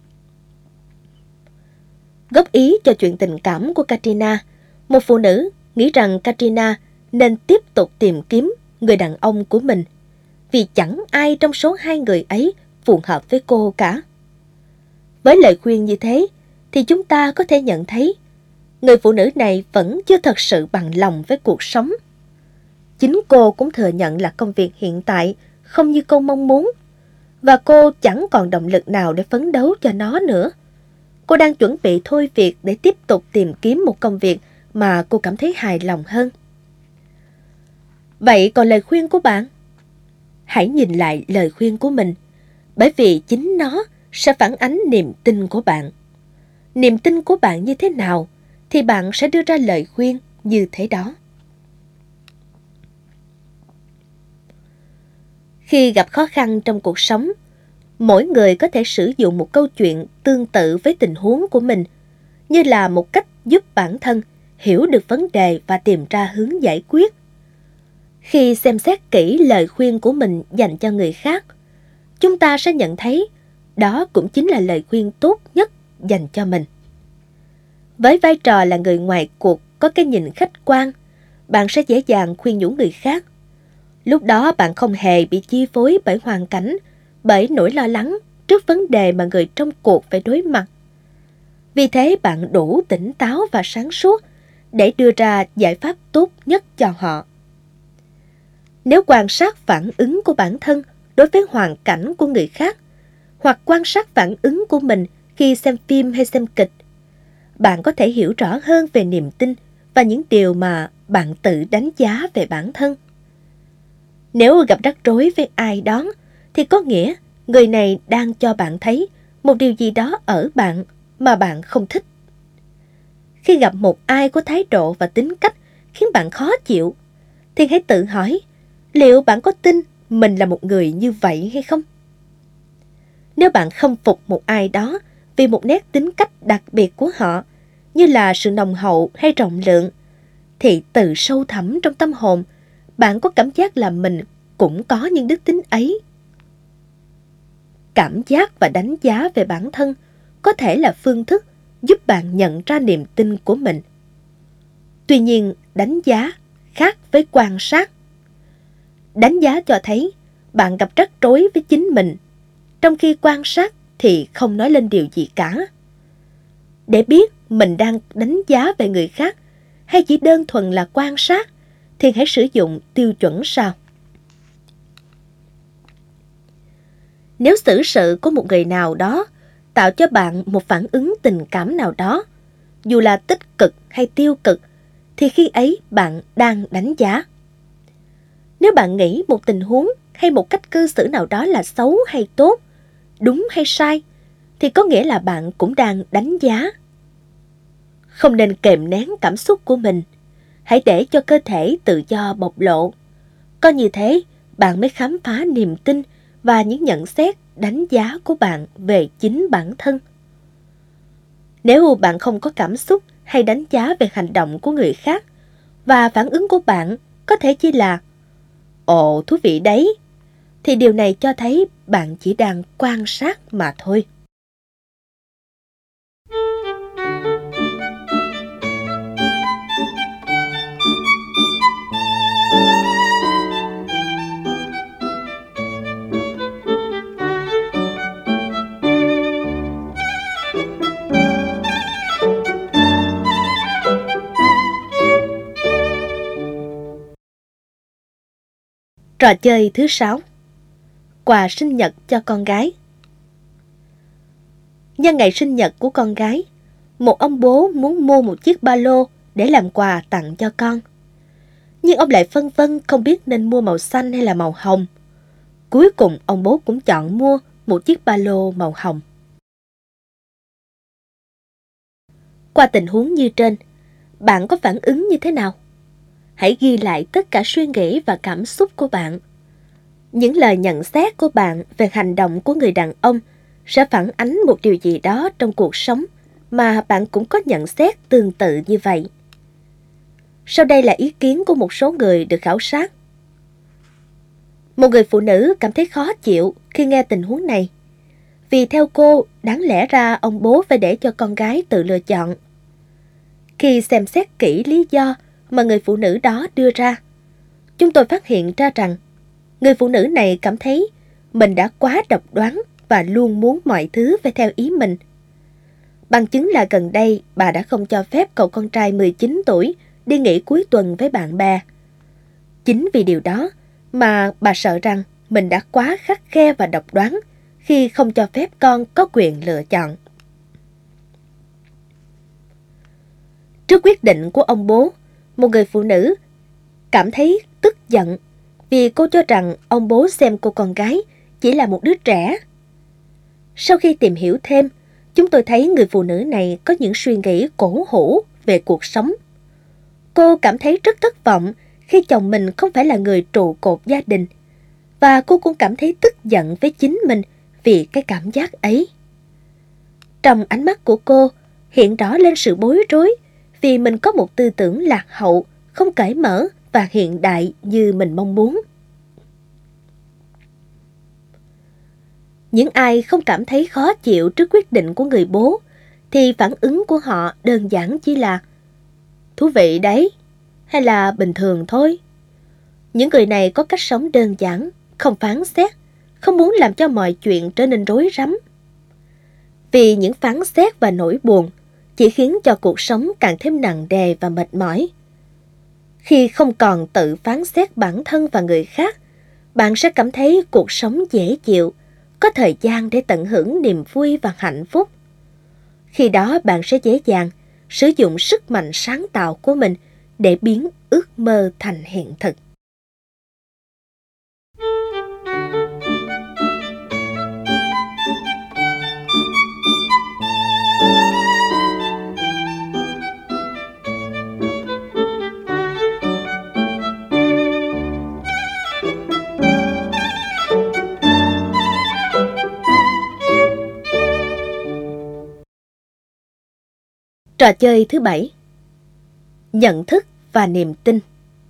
Góp ý cho chuyện tình cảm của Katrina, một phụ nữ nghĩ rằng Katrina nên tiếp tục tìm kiếm người đàn ông của mình, vì chẳng ai trong số hai người ấy phù hợp với cô cả. Với lời khuyên như thế, thì chúng ta có thể nhận thấy người phụ nữ này vẫn chưa thật sự bằng lòng với cuộc sống. Chính cô cũng thừa nhận là công việc hiện tại không như cô mong muốn, và cô chẳng còn động lực nào để phấn đấu cho nó nữa. Cô đang chuẩn bị thôi việc để tiếp tục tìm kiếm một công việc mà cô cảm thấy hài lòng hơn. Vậy còn lời khuyên của bạn? Hãy nhìn lại lời khuyên của mình, bởi vì chính nó sẽ phản ánh niềm tin của bạn. Niềm tin của bạn như thế nào thì bạn sẽ đưa ra lời khuyên như thế đó. Khi gặp khó khăn trong cuộc sống, Mỗi người có thể sử dụng một câu chuyện tương tự với tình huống của mình như là một cách giúp bản thân hiểu được vấn đề và tìm ra hướng giải quyết. Khi xem xét kỹ lời khuyên của mình dành cho người khác, chúng ta sẽ nhận thấy đó cũng chính là lời khuyên tốt nhất dành cho mình. Với vai trò là người ngoài cuộc có cái nhìn khách quan, bạn sẽ dễ dàng khuyên nhủ người khác. Lúc đó bạn không hề bị chi phối bởi hoàn cảnh, bởi nỗi lo lắng trước vấn đề mà người trong cuộc phải đối mặt. Vì thế bạn đủ tỉnh táo và sáng suốt để đưa ra giải pháp tốt nhất cho họ. Nếu quan sát phản ứng của bản thân đối với hoàn cảnh của người khác, hoặc quan sát phản ứng của mình khi xem phim hay xem kịch, bạn có thể hiểu rõ hơn về niềm tin và những điều mà bạn tự đánh giá về bản thân. Nếu gặp rắc rối với ai đó, thì có nghĩa người này đang cho bạn thấy một điều gì đó ở bạn mà bạn không thích. Khi gặp một ai có thái độ và tính cách khiến bạn khó chịu, thì hãy tự hỏi liệu bạn có tin mình là một người như vậy hay không? Nếu bạn khâm phục một ai đó vì một nét tính cách đặc biệt của họ, như là sự nồng hậu hay rộng lượng, thì từ sâu thẳm trong tâm hồn, bạn có cảm giác là mình cũng có những đức tính ấy. Cảm giác và đánh giá về bản thân có thể là phương thức giúp bạn nhận ra niềm tin của mình. Tuy nhiên, đánh giá khác với quan sát. Đánh giá cho thấy bạn gặp rắc rối với chính mình, trong khi quan sát thì không nói lên điều gì cả. Để biết mình đang đánh giá về người khác hay chỉ đơn thuần là quan sát, thì hãy sử dụng tiêu chuẩn sau. Nếu xử sự của một người nào đó tạo cho bạn một phản ứng tình cảm nào đó, dù là tích cực hay tiêu cực, thì khi ấy bạn đang đánh giá. Nếu bạn nghĩ một tình huống hay một cách cư xử nào đó là xấu hay tốt, đúng hay sai, thì có nghĩa là bạn cũng đang đánh giá. Không nên kìm nén cảm xúc của mình. Hãy để cho cơ thể tự do bộc lộ. Có như thế, bạn mới khám phá niềm tin và những nhận xét, đánh giá của bạn về chính bản thân. Nếu bạn không có cảm xúc hay đánh giá về hành động của người khác, và phản ứng của bạn có thể chỉ là "Ồ, thú vị đấy", thì điều này cho thấy bạn chỉ đang quan sát mà thôi. Trò chơi thứ 6. Quà sinh nhật cho con gái. Nhân ngày sinh nhật của con gái, một ông bố muốn mua một chiếc ba lô để làm quà tặng cho con. Nhưng ông lại phân vân không biết nên mua màu xanh hay là màu hồng. Cuối cùng ông bố cũng chọn mua một chiếc ba lô màu hồng. Qua tình huống như trên, bạn có phản ứng như thế nào? Hãy ghi lại tất cả suy nghĩ và cảm xúc của bạn. Những lời nhận xét của bạn về hành động của người đàn ông sẽ phản ánh một điều gì đó trong cuộc sống mà bạn cũng có nhận xét tương tự như vậy. Sau đây là ý kiến của một số người được khảo sát. Một người phụ nữ cảm thấy khó chịu khi nghe tình huống này. Vì theo cô, đáng lẽ ra ông bố phải để cho con gái tự lựa chọn. Khi xem xét kỹ lý do mà người phụ nữ đó đưa ra, chúng tôi phát hiện ra rằng người phụ nữ này cảm thấy mình đã quá độc đoán và luôn muốn mọi thứ phải theo ý mình. Bằng chứng là gần đây bà đã không cho phép cậu con trai 19 tuổi đi nghỉ cuối tuần với bạn bè. Chính vì điều đó mà bà sợ rằng mình đã quá khắt khe và độc đoán khi không cho phép con có quyền lựa chọn. Trước quyết định của ông bố, một người phụ nữ cảm thấy tức giận vì cô cho rằng ông bố xem cô con gái chỉ là một đứa trẻ. Sau khi tìm hiểu thêm, chúng tôi thấy người phụ nữ này có những suy nghĩ cổ hủ về cuộc sống. Cô cảm thấy rất thất vọng khi chồng mình không phải là người trụ cột gia đình, và cô cũng cảm thấy tức giận với chính mình vì cái cảm giác ấy. Trong ánh mắt của cô hiện rõ lên sự bối rối vì mình có một tư tưởng lạc hậu, không cởi mở và hiện đại như mình mong muốn. Những ai không cảm thấy khó chịu trước quyết định của người bố thì phản ứng của họ đơn giản chỉ là thú vị đấy, hay là bình thường thôi. Những người này có cách sống đơn giản, không phán xét, không muốn làm cho mọi chuyện trở nên rối rắm. Vì những phán xét và nỗi buồn chỉ khiến cho cuộc sống càng thêm nặng nề và mệt mỏi. Khi không còn tự phán xét bản thân và người khác, bạn sẽ cảm thấy cuộc sống dễ chịu, có thời gian để tận hưởng niềm vui và hạnh phúc. Khi đó bạn sẽ dễ dàng sử dụng sức mạnh sáng tạo của mình để biến ước mơ thành hiện thực. Trò chơi thứ 7. Nhận thức và niềm tin.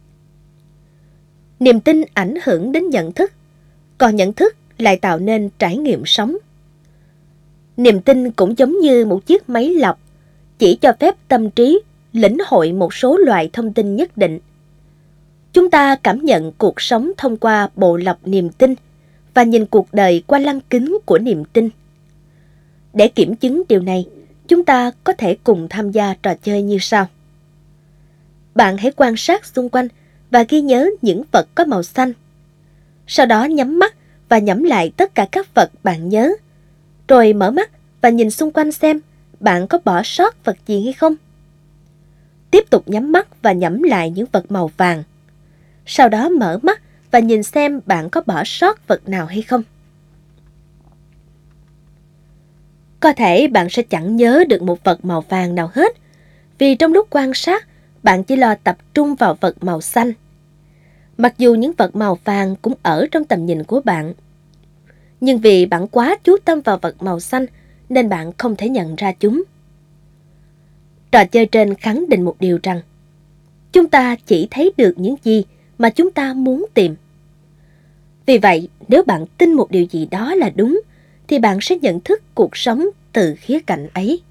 Niềm tin ảnh hưởng đến nhận thức, còn nhận thức lại tạo nên trải nghiệm sống. Niềm tin cũng giống như một chiếc máy lọc, chỉ cho phép tâm trí lĩnh hội một số loại thông tin nhất định. Chúng ta cảm nhận cuộc sống thông qua bộ lọc niềm tin và nhìn cuộc đời qua lăng kính của niềm tin. Để kiểm chứng điều này, chúng ta có thể cùng tham gia trò chơi như sau. Bạn hãy quan sát xung quanh và ghi nhớ những vật có màu xanh. Sau đó nhắm mắt và nhẩm lại tất cả các vật bạn nhớ. Rồi mở mắt và nhìn xung quanh xem bạn có bỏ sót vật gì hay không. Tiếp tục nhắm mắt và nhẩm lại những vật màu vàng. Sau đó mở mắt và nhìn xem bạn có bỏ sót vật nào hay không. Có thể bạn sẽ chẳng nhớ được một vật màu vàng nào hết, vì trong lúc quan sát, bạn chỉ lo tập trung vào vật màu xanh. Mặc dù những vật màu vàng cũng ở trong tầm nhìn của bạn. Nhưng vì bạn quá chú tâm vào vật màu xanh, nên bạn không thể nhận ra chúng. Trò chơi trên khẳng định một điều rằng, chúng ta chỉ thấy được những gì mà chúng ta muốn tìm. Vì vậy, nếu bạn tin một điều gì đó là đúng, thì bạn sẽ nhận thức cuộc sống từ khía cạnh ấy.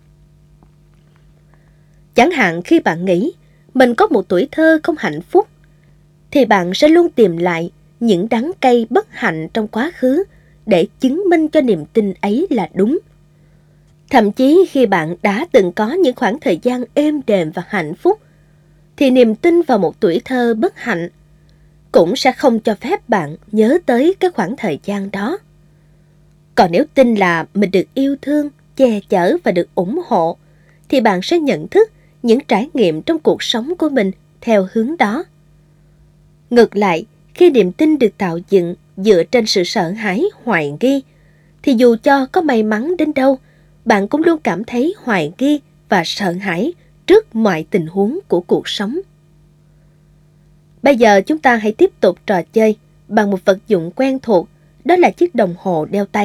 Chẳng hạn khi bạn nghĩ mình có một tuổi thơ không hạnh phúc, thì bạn sẽ luôn tìm lại những đắng cay bất hạnh trong quá khứ để chứng minh cho niềm tin ấy là đúng. Thậm chí khi bạn đã từng có những khoảng thời gian êm đềm và hạnh phúc, thì niềm tin vào một tuổi thơ bất hạnh cũng sẽ không cho phép bạn nhớ tới cái khoảng thời gian đó. Còn nếu tin là mình được yêu thương, che chở và được ủng hộ, thì bạn sẽ nhận thức những trải nghiệm trong cuộc sống của mình theo hướng đó. Ngược lại, khi niềm tin được tạo dựng dựa trên sự sợ hãi, hoài nghi, thì dù cho có may mắn đến đâu, bạn cũng luôn cảm thấy hoài nghi và sợ hãi trước mọi tình huống của cuộc sống. Bây giờ chúng ta hãy tiếp tục trò chơi bằng một vật dụng quen thuộc, đó là chiếc đồng hồ đeo tay.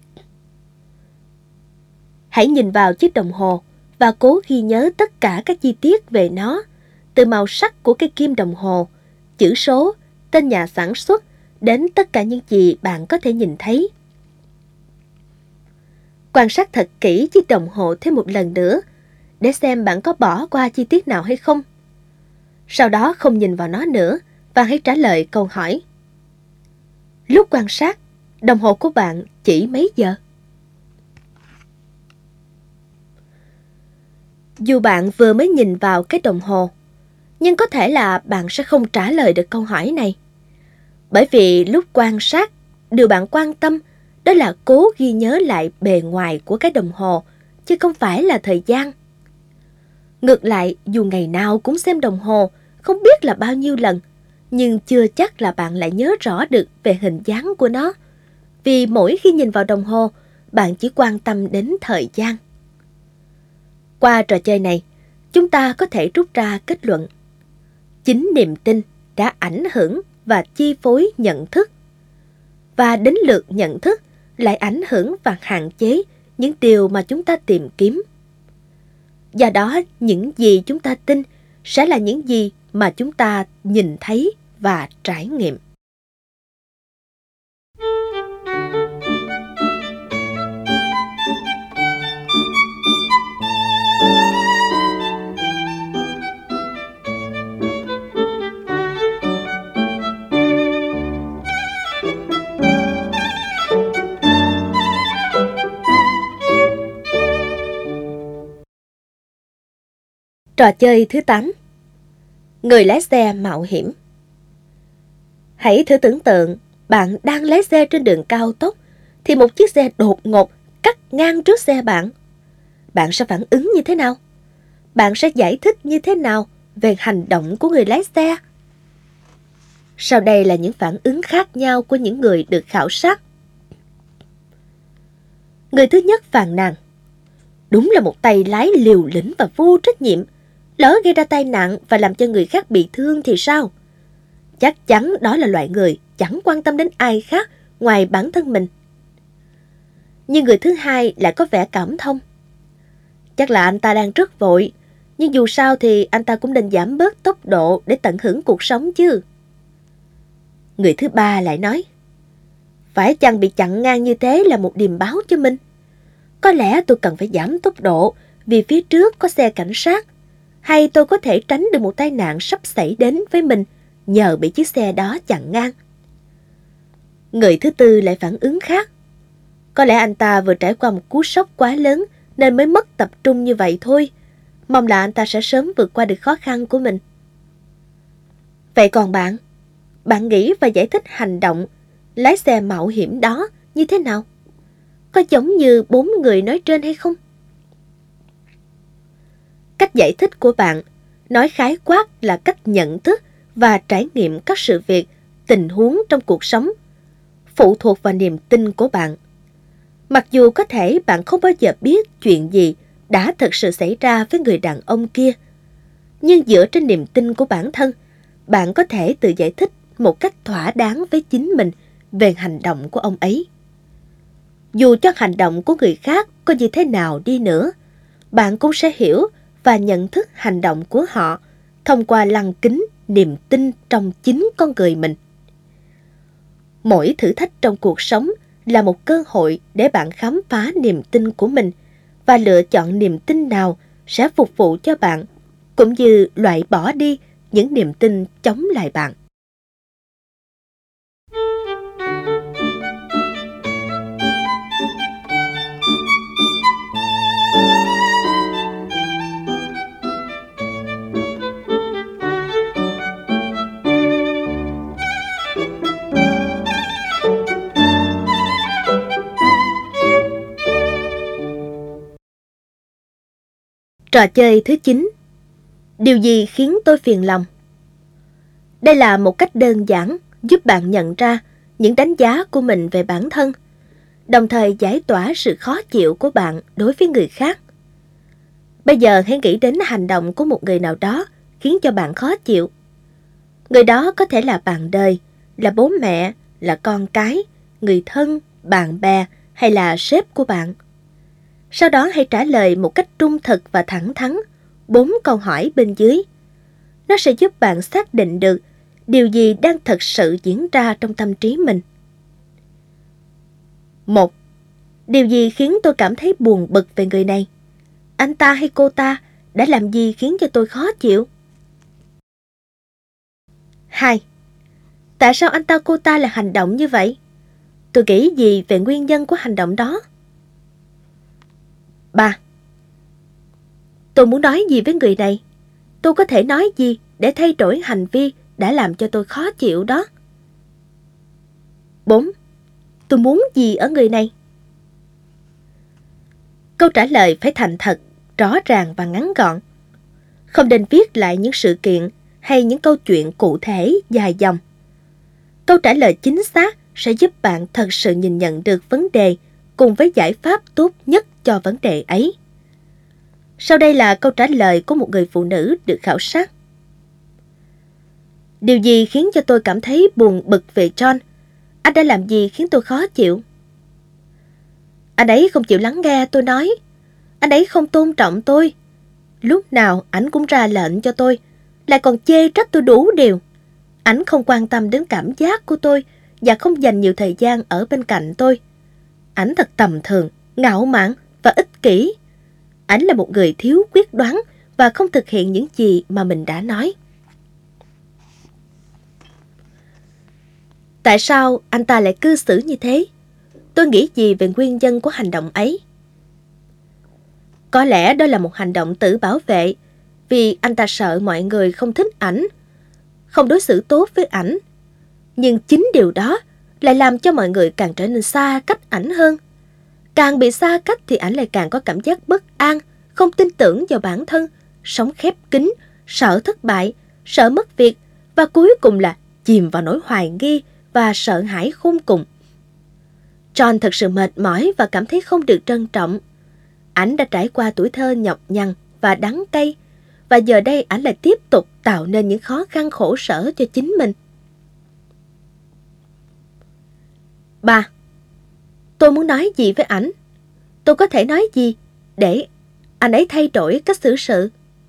Hãy nhìn vào chiếc đồng hồ và cố ghi nhớ tất cả các chi tiết về nó, từ màu sắc của cây kim đồng hồ, chữ số, tên nhà sản xuất, đến tất cả những gì bạn có thể nhìn thấy. Quan sát thật kỹ chiếc đồng hồ thêm một lần nữa, để xem bạn có bỏ qua chi tiết nào hay không. Sau đó không nhìn vào nó nữa và hãy trả lời câu hỏi. Lúc quan sát, đồng hồ của bạn chỉ mấy giờ? Dù bạn vừa mới nhìn vào cái đồng hồ, nhưng có thể là bạn sẽ không trả lời được câu hỏi này. Bởi vì lúc quan sát, điều bạn quan tâm đó là cố ghi nhớ lại bề ngoài của cái đồng hồ, chứ không phải là thời gian. Ngược lại, dù ngày nào cũng xem đồng hồ, không biết là bao nhiêu lần, nhưng chưa chắc là bạn lại nhớ rõ được về hình dáng của nó. Vì mỗi khi nhìn vào đồng hồ, bạn chỉ quan tâm đến thời gian. Qua trò chơi này, chúng ta có thể rút ra kết luận. Chính niềm tin đã ảnh hưởng và chi phối nhận thức. Và đến lượt nhận thức lại ảnh hưởng và hạn chế những điều mà chúng ta tìm kiếm. Do đó, những gì chúng ta tin sẽ là những gì mà chúng ta nhìn thấy và trải nghiệm. Trò chơi thứ 8. Người lái xe mạo hiểm. Hãy thử tưởng tượng bạn đang lái xe trên đường cao tốc thì một chiếc xe đột ngột cắt ngang trước xe bạn. Bạn sẽ phản ứng như thế nào? Bạn sẽ giải thích như thế nào về hành động của người lái xe? Sau đây là những phản ứng khác nhau của những người được khảo sát. Người thứ nhất phàn nàn: đúng là một tay lái liều lĩnh và vô trách nhiệm. Lỡ gây ra tai nạn và làm cho người khác bị thương thì sao? Chắc chắn đó là loại người chẳng quan tâm đến ai khác ngoài bản thân mình. Nhưng người thứ hai lại có vẻ cảm thông: chắc là anh ta đang rất vội, nhưng dù sao thì anh ta cũng nên giảm bớt tốc độ để tận hưởng cuộc sống chứ. Người thứ ba lại nói: phải chăng bị chặn ngang như thế là một điềm báo cho mình? Có lẽ tôi cần phải giảm tốc độ vì phía trước có xe cảnh sát, hay tôi có thể tránh được một tai nạn sắp xảy đến với mình nhờ bị chiếc xe đó chặn ngang. Người thứ tư lại phản ứng khác: có lẽ anh ta vừa trải qua một cú sốc quá lớn nên mới mất tập trung như vậy thôi. Mong là anh ta sẽ sớm vượt qua được khó khăn của mình. Vậy còn bạn? Bạn nghĩ và giải thích hành động lái xe mạo hiểm đó như thế nào? Có giống như 4 người nói trên hay không? Cách giải thích của bạn nói khái quát là cách nhận thức và trải nghiệm các sự việc, tình huống trong cuộc sống, phụ thuộc vào niềm tin của bạn. Mặc dù có thể bạn không bao giờ biết chuyện gì đã thực sự xảy ra với người đàn ông kia, nhưng dựa trên niềm tin của bản thân, bạn có thể tự giải thích một cách thỏa đáng với chính mình về hành động của ông ấy. Dù cho hành động của người khác có như thế nào đi nữa, bạn cũng sẽ hiểu và nhận thức hành động của họ thông qua lăng kính niềm tin trong chính con người mình. Mỗi thử thách trong cuộc sống là một cơ hội để bạn khám phá niềm tin của mình và lựa chọn niềm tin nào sẽ phục vụ cho bạn, cũng như loại bỏ đi những niềm tin chống lại bạn. Trò chơi thứ 9. Điều gì khiến tôi phiền lòng? Đây là một cách đơn giản giúp bạn nhận ra những đánh giá của mình về bản thân, đồng thời giải tỏa sự khó chịu của bạn đối với người khác. Bây giờ hãy nghĩ đến hành động của một người nào đó khiến cho bạn khó chịu. Người đó có thể là bạn đời, là bố mẹ, là con cái, người thân, bạn bè hay là sếp của bạn. Sau đó hãy trả lời một cách trung thực và thẳng thắn 4 câu hỏi bên dưới. Nó sẽ giúp bạn xác định được điều gì đang thật sự diễn ra trong tâm trí mình. 1. Điều gì khiến tôi cảm thấy buồn bực về người này? Anh ta hay cô ta đã làm gì khiến cho tôi khó chịu? 2. Tại sao anh ta cô ta lại hành động như vậy? Tôi nghĩ gì về nguyên nhân của hành động đó? 3. Tôi muốn nói gì với người này? Tôi có thể nói gì để thay đổi hành vi đã làm cho tôi khó chịu đó? 4. Tôi muốn gì ở người này? Câu trả lời phải thành thật, rõ ràng và ngắn gọn. Không nên viết lại những sự kiện hay những câu chuyện cụ thể dài dòng. Câu trả lời chính xác sẽ giúp bạn thật sự nhìn nhận được vấn đề cùng với giải pháp tốt nhất cho vấn đề ấy. Sau đây là câu trả lời của một người phụ nữ được khảo sát. Điều gì khiến cho tôi cảm thấy buồn bực về John? Anh đã làm gì khiến tôi khó chịu? Anh ấy không chịu lắng nghe tôi nói. Anh ấy không tôn trọng tôi. Lúc nào ảnh cũng ra lệnh cho tôi, lại còn chê trách tôi đủ điều. Ảnh không quan tâm đến cảm giác của tôi và không dành nhiều thời gian ở bên cạnh tôi. Ảnh thật tầm thường, ngạo mạn và ích kỷ. Ảnh là một người thiếu quyết đoán và không thực hiện những gì mà mình đã nói. Tại sao anh ta lại cư xử như thế? Tôi nghĩ gì về nguyên nhân của hành động ấy? Có lẽ đó là một hành động tự bảo vệ, vì anh ta sợ mọi người không thích ảnh, không đối xử tốt với ảnh. Nhưng chính điều đó lại làm cho mọi người càng trở nên xa cách ảnh hơn. Càng bị xa cách thì ảnh lại càng có cảm giác bất an, không tin tưởng vào bản thân, sống khép kín, sợ thất bại, sợ mất việc và cuối cùng là chìm vào nỗi hoài nghi và sợ hãi khôn cùng. John thật sự mệt mỏi và cảm thấy không được trân trọng. Ảnh đã trải qua tuổi thơ nhọc nhằn và đắng cay, và giờ đây ảnh lại tiếp tục tạo nên những khó khăn khổ sở cho chính mình. 3. Tôi muốn nói gì với ảnh? Tôi có thể nói gì để anh ấy thay đổi cách xử sự?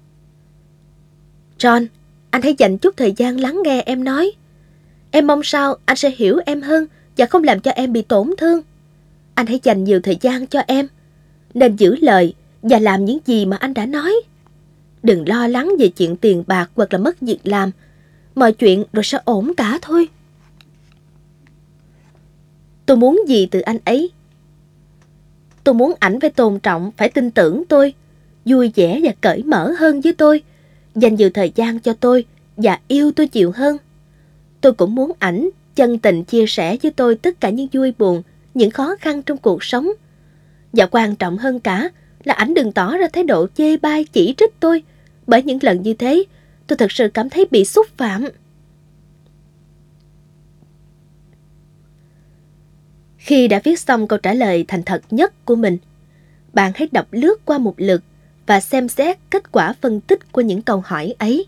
John, anh hãy dành chút thời gian lắng nghe em nói. Em mong sao anh sẽ hiểu em hơn và không làm cho em bị tổn thương. Anh hãy dành nhiều thời gian cho em, nên giữ lời và làm những gì mà anh đã nói. Đừng lo lắng về chuyện tiền bạc hoặc là mất việc làm. Mọi chuyện rồi sẽ ổn cả thôi. Tôi muốn gì từ anh ấy? Tôi muốn ảnh phải tôn trọng, phải tin tưởng tôi, vui vẻ và cởi mở hơn với tôi, dành nhiều thời gian cho tôi và yêu tôi nhiều hơn. Tôi cũng muốn ảnh chân tình chia sẻ với tôi tất cả những vui buồn, những khó khăn trong cuộc sống. Và quan trọng hơn cả là ảnh đừng tỏ ra thái độ chê bai chỉ trích tôi, bởi những lần như thế tôi thật sự cảm thấy bị xúc phạm. Khi đã viết xong câu trả lời thành thật nhất của mình, bạn hãy đọc lướt qua một lượt và xem xét kết quả phân tích của những câu hỏi ấy.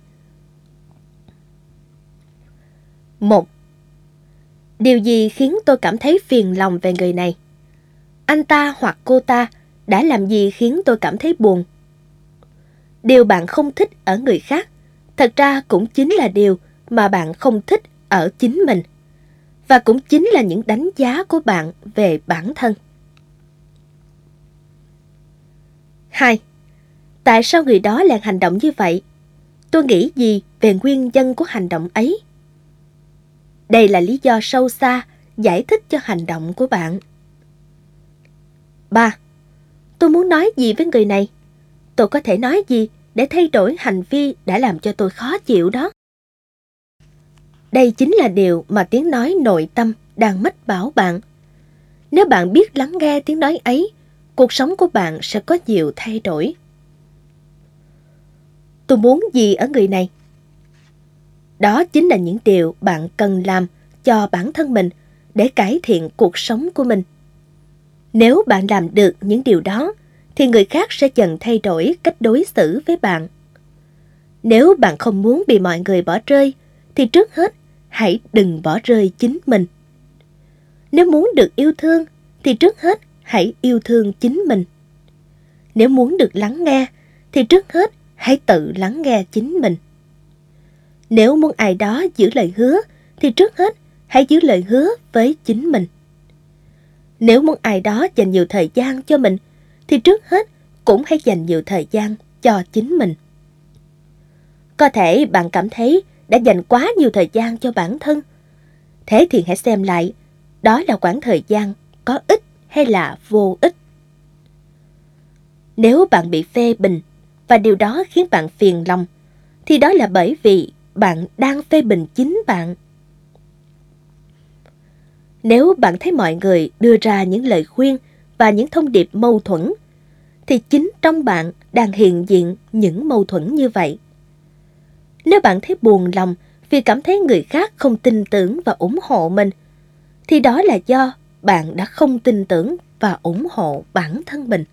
1. Điều gì khiến tôi cảm thấy phiền lòng về người này? Anh ta hoặc cô ta đã làm gì khiến tôi cảm thấy buồn? Điều bạn không thích ở người khác thật ra cũng chính là điều mà bạn không thích ở chính mình, và cũng chính là những đánh giá của bạn về bản thân. 2. Tại sao người đó lại hành động như vậy? Tôi nghĩ gì về nguyên nhân của hành động ấy? Đây là lý do sâu xa giải thích cho hành động của bạn. 3. Tôi muốn nói gì với người này? Tôi có thể nói gì để thay đổi hành vi đã làm cho tôi khó chịu đó? Đây chính là điều mà tiếng nói nội tâm đang mách bảo bạn. Nếu bạn biết lắng nghe tiếng nói ấy, cuộc sống của bạn sẽ có nhiều thay đổi. Tôi muốn gì ở người này? Đó chính là những điều bạn cần làm cho bản thân mình để cải thiện cuộc sống của mình. Nếu bạn làm được những điều đó, thì người khác sẽ dần thay đổi cách đối xử với bạn. Nếu bạn không muốn bị mọi người bỏ rơi, thì trước hết hãy đừng bỏ rơi chính mình. Nếu muốn được yêu thương, thì trước hết hãy yêu thương chính mình. Nếu muốn được lắng nghe, thì trước hết hãy tự lắng nghe chính mình. Nếu muốn ai đó giữ lời hứa, thì trước hết hãy giữ lời hứa với chính mình. Nếu muốn ai đó dành nhiều thời gian cho mình, thì trước hết cũng hãy dành nhiều thời gian cho chính mình. Có thể bạn cảm thấy đã dành quá nhiều thời gian cho bản thân. Thế thì hãy xem lại, đó là khoảng thời gian có ích hay là vô ích. Nếu bạn bị phê bình và điều đó khiến bạn phiền lòng, thì đó là bởi vì bạn đang phê bình chính bạn. Nếu bạn thấy mọi người đưa ra những lời khuyên và những thông điệp mâu thuẫn, thì chính trong bạn đang hiện diện những mâu thuẫn như vậy. Nếu bạn thấy buồn lòng vì cảm thấy người khác không tin tưởng và ủng hộ mình, thì đó là do bạn đã không tin tưởng và ủng hộ bản thân mình.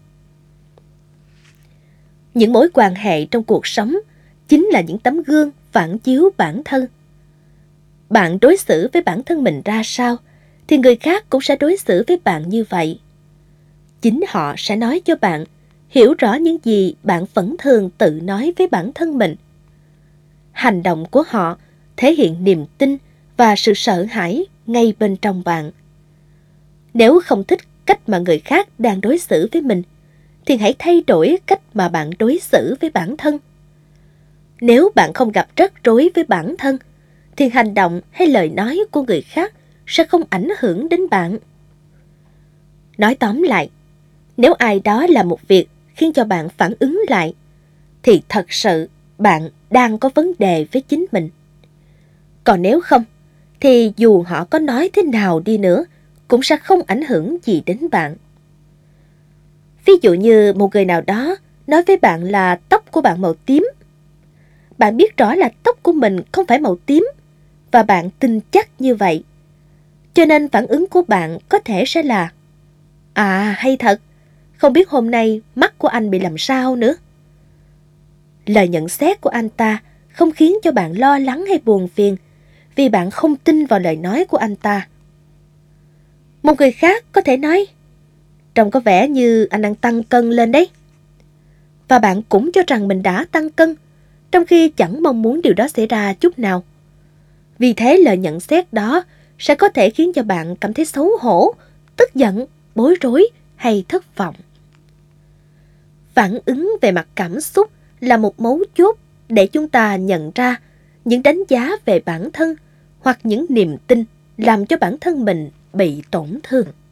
Những mối quan hệ trong cuộc sống chính là những tấm gương phản chiếu bản thân. Bạn đối xử với bản thân mình ra sao, thì người khác cũng sẽ đối xử với bạn như vậy. Chính họ sẽ nói cho bạn hiểu rõ những gì bạn vẫn thường tự nói với bản thân mình. Hành động của họ thể hiện niềm tin và sự sợ hãi ngay bên trong bạn. Nếu không thích cách mà người khác đang đối xử với mình, thì hãy thay đổi cách mà bạn đối xử với bản thân. Nếu bạn không gặp rắc rối với bản thân, thì hành động hay lời nói của người khác sẽ không ảnh hưởng đến bạn. Nói tóm lại, nếu ai đó làm một việc khiến cho bạn phản ứng lại, thì thật sự bạn đang có vấn đề với chính mình. Còn nếu không, thì dù họ có nói thế nào đi nữa, cũng sẽ không ảnh hưởng gì đến bạn. Ví dụ như một người nào đó nói với bạn là tóc của bạn màu tím. Bạn biết rõ là tóc của mình không phải màu tím, và bạn tin chắc như vậy. Cho nên phản ứng của bạn có thể sẽ là: à, hay thật, không biết hôm nay mắt của anh bị làm sao nữa. Lời nhận xét của anh ta không khiến cho bạn lo lắng hay buồn phiền, vì bạn không tin vào lời nói của anh ta. Một người khác có thể nói: trông có vẻ như anh đang tăng cân lên đấy. Và bạn cũng cho rằng mình đã tăng cân, trong khi chẳng mong muốn điều đó xảy ra chút nào. Vì thế lời nhận xét đó sẽ có thể khiến cho bạn cảm thấy xấu hổ, tức giận, bối rối hay thất vọng. Phản ứng về mặt cảm xúc là một mấu chốt để chúng ta nhận ra những đánh giá về bản thân hoặc những niềm tin làm cho bản thân mình bị tổn thương.